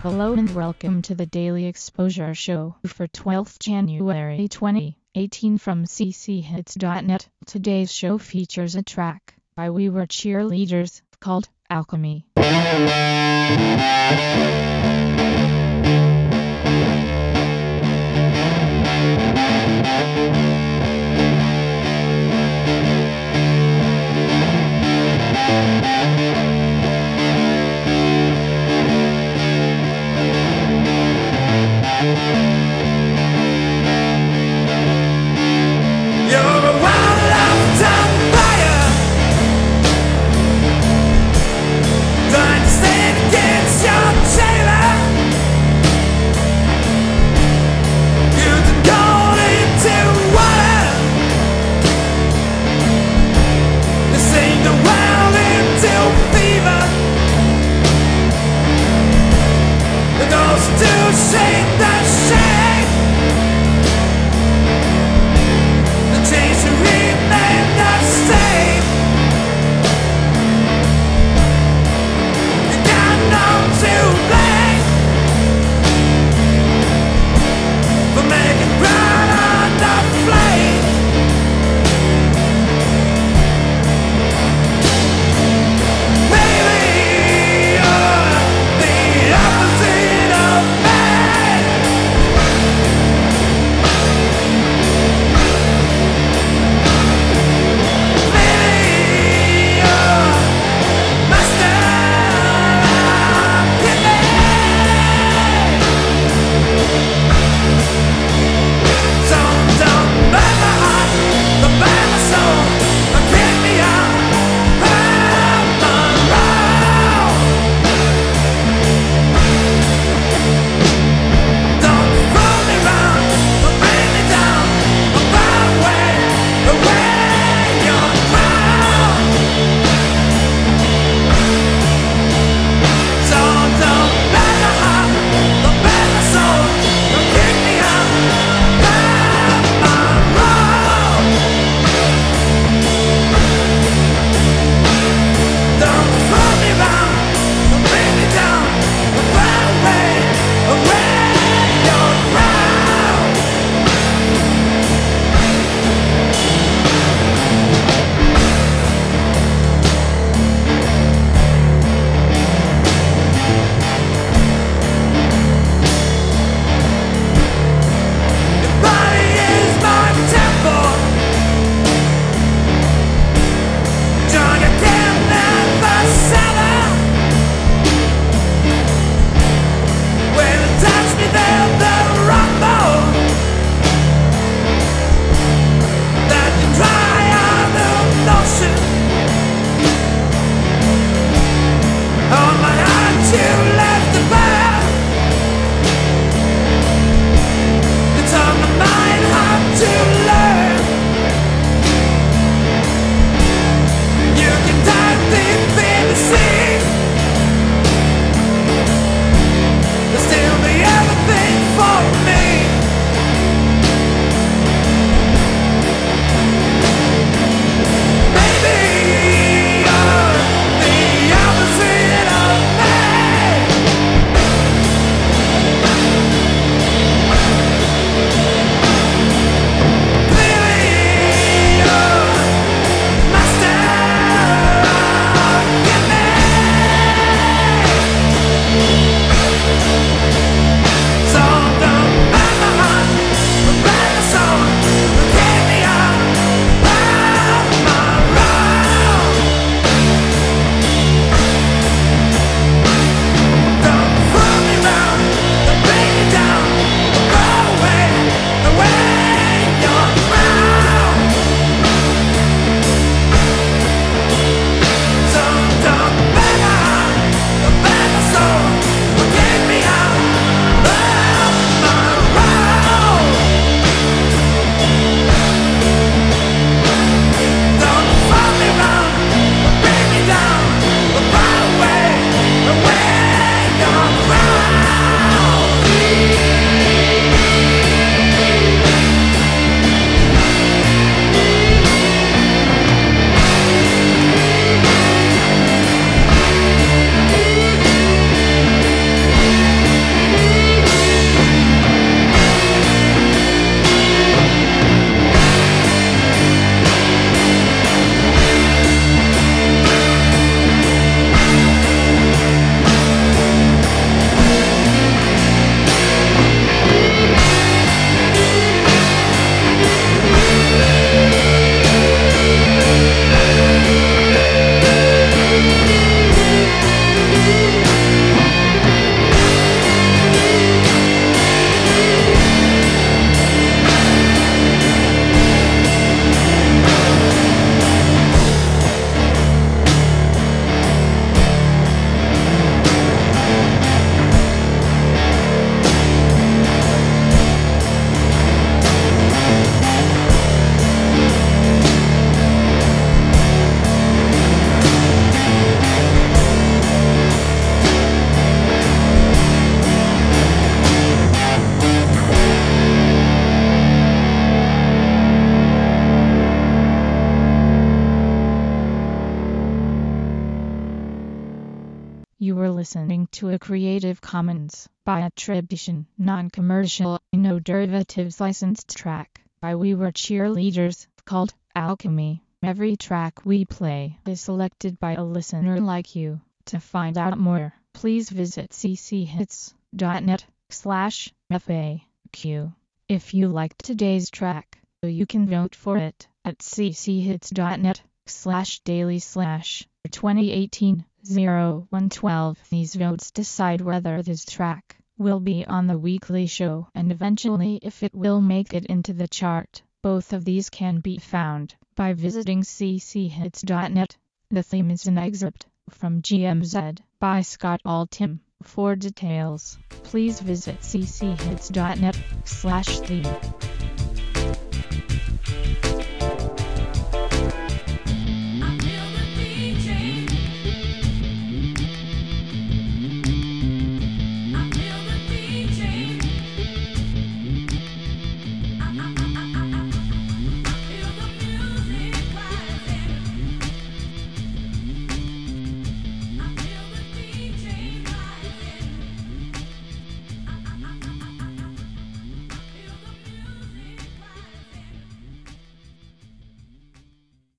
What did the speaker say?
Hello and welcome to the Daily Exposure Show for 12th January 2018 from cchits.net. Today's show features a track by We Were Cheerleaders called Alchemy. You're a wild-lifetime fire, trying to stand against your jailer. You've been gone into one. were listening to a Creative Commons by attribution, non-commercial, no derivatives licensed track by We Were Cheerleaders called Alchemy. Every track we play is selected by a listener like you. To find out more, please visit cchits.net/FAQ. If you liked today's track, you can vote for it at cchits.net/daily/2018-0112. These votes decide whether this track will be on the weekly show and eventually if it will make it into the chart. Both of these can be found by visiting cchits.net. The theme is an excerpt from GMZ by Scott Altham. For details, please visit cchits.net/theme.